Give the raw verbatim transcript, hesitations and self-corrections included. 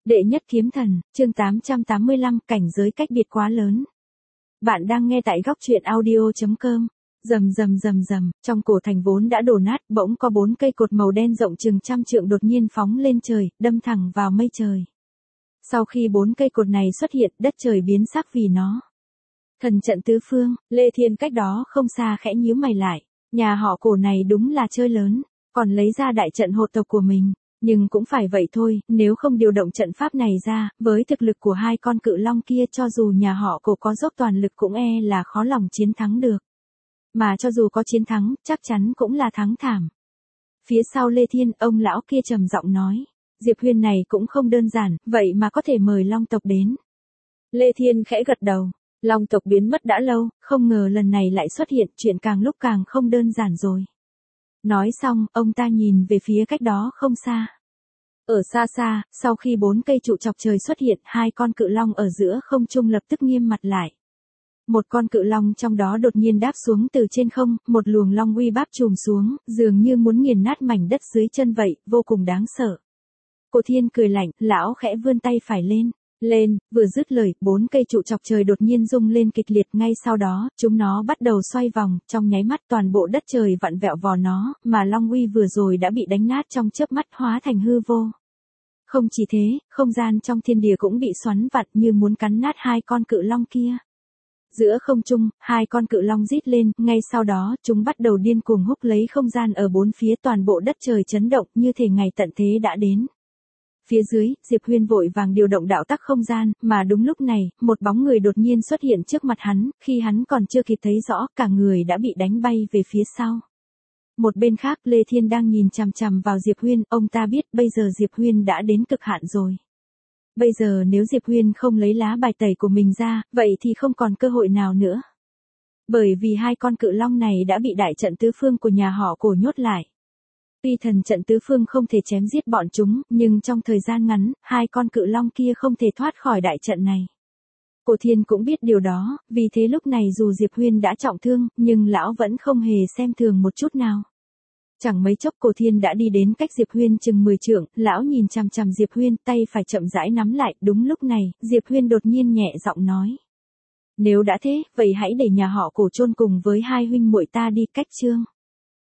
Đệ nhất kiếm thần, chương tám trăm tám mươi lăm, cảnh giới cách biệt quá lớn. Bạn đang nghe tại góc truyện audio chấm com. Rầm rầm rầm rầm, trong cổ thành vốn đã đổ nát, bỗng có bốn cây cột màu đen rộng chừng trăm trượng đột nhiên phóng lên trời, đâm thẳng vào mây trời. Sau khi bốn cây cột này xuất hiện, đất trời biến sắc vì nó. Thần trận tứ phương, Lê Thiên cách đó không xa khẽ nhíu mày lại, nhà họ Cổ này đúng là chơi lớn, còn lấy ra đại trận hộ tộc của mình. Nhưng cũng phải vậy thôi, nếu không điều động trận pháp này ra, với thực lực của hai con cự long kia cho dù nhà họ Cổ có dốc toàn lực cũng e là khó lòng chiến thắng được. Mà cho dù có chiến thắng, chắc chắn cũng là thắng thảm. Phía sau Lê Thiên, ông lão kia trầm giọng nói, Diệp Huyên này cũng không đơn giản, vậy mà có thể mời long tộc đến. Lê Thiên khẽ gật đầu, long tộc biến mất đã lâu, không ngờ lần này lại xuất hiện, chuyện càng lúc càng không đơn giản rồi. Nói xong, ông ta nhìn về phía cách đó không xa. Ở xa xa, sau khi bốn cây trụ chọc trời xuất hiện, hai con cự long ở giữa không trung lập tức nghiêm mặt lại. Một con cự long trong đó đột nhiên đáp xuống từ trên không, một luồng long uy báp trùm xuống, dường như muốn nghiền nát mảnh đất dưới chân vậy, vô cùng đáng sợ. Cổ Thiên cười lạnh, lão khẽ vươn tay phải lên. Lên, vừa dứt lời, bốn cây trụ chọc trời đột nhiên rung lên kịch liệt, ngay sau đó, chúng nó bắt đầu xoay vòng, trong nháy mắt toàn bộ đất trời vặn vẹo vò nó, mà long uy vừa rồi đã bị đánh nát trong chớp mắt hóa thành hư vô. Không chỉ thế, không gian trong thiên địa cũng bị xoắn vặn như muốn cắn nát hai con cự long kia. Giữa không trung, hai con cự long rít lên, ngay sau đó, chúng bắt đầu điên cuồng húc lấy không gian ở bốn phía, toàn bộ đất trời chấn động như thể ngày tận thế đã đến. Phía dưới, Diệp Huyên vội vàng điều động đạo tắc không gian, mà đúng lúc này, một bóng người đột nhiên xuất hiện trước mặt hắn, khi hắn còn chưa kịp thấy rõ, cả người đã bị đánh bay về phía sau. Một bên khác, Lê Thiên đang nhìn chằm chằm vào Diệp Huyên, ông ta biết bây giờ Diệp Huyên đã đến cực hạn rồi. Bây giờ nếu Diệp Huyên không lấy lá bài tẩy của mình ra, vậy thì không còn cơ hội nào nữa. Bởi vì hai con cự long này đã bị đại trận tứ phương của nhà họ Cổ nhốt lại. Tuy thần trận tứ phương không thể chém giết bọn chúng, nhưng trong thời gian ngắn, hai con cự long kia không thể thoát khỏi đại trận này. Cổ Thiên cũng biết điều đó, vì thế lúc này dù Diệp Huyên đã trọng thương, nhưng lão vẫn không hề xem thường một chút nào. Chẳng mấy chốc Cổ Thiên đã đi đến cách Diệp Huyên chừng mười trượng, lão nhìn chằm chằm Diệp Huyên, tay phải chậm rãi nắm lại, đúng lúc này, Diệp Huyên đột nhiên nhẹ giọng nói. Nếu đã thế, vậy hãy để nhà họ Cổ chôn cùng với hai huynh muội ta đi, cách chương.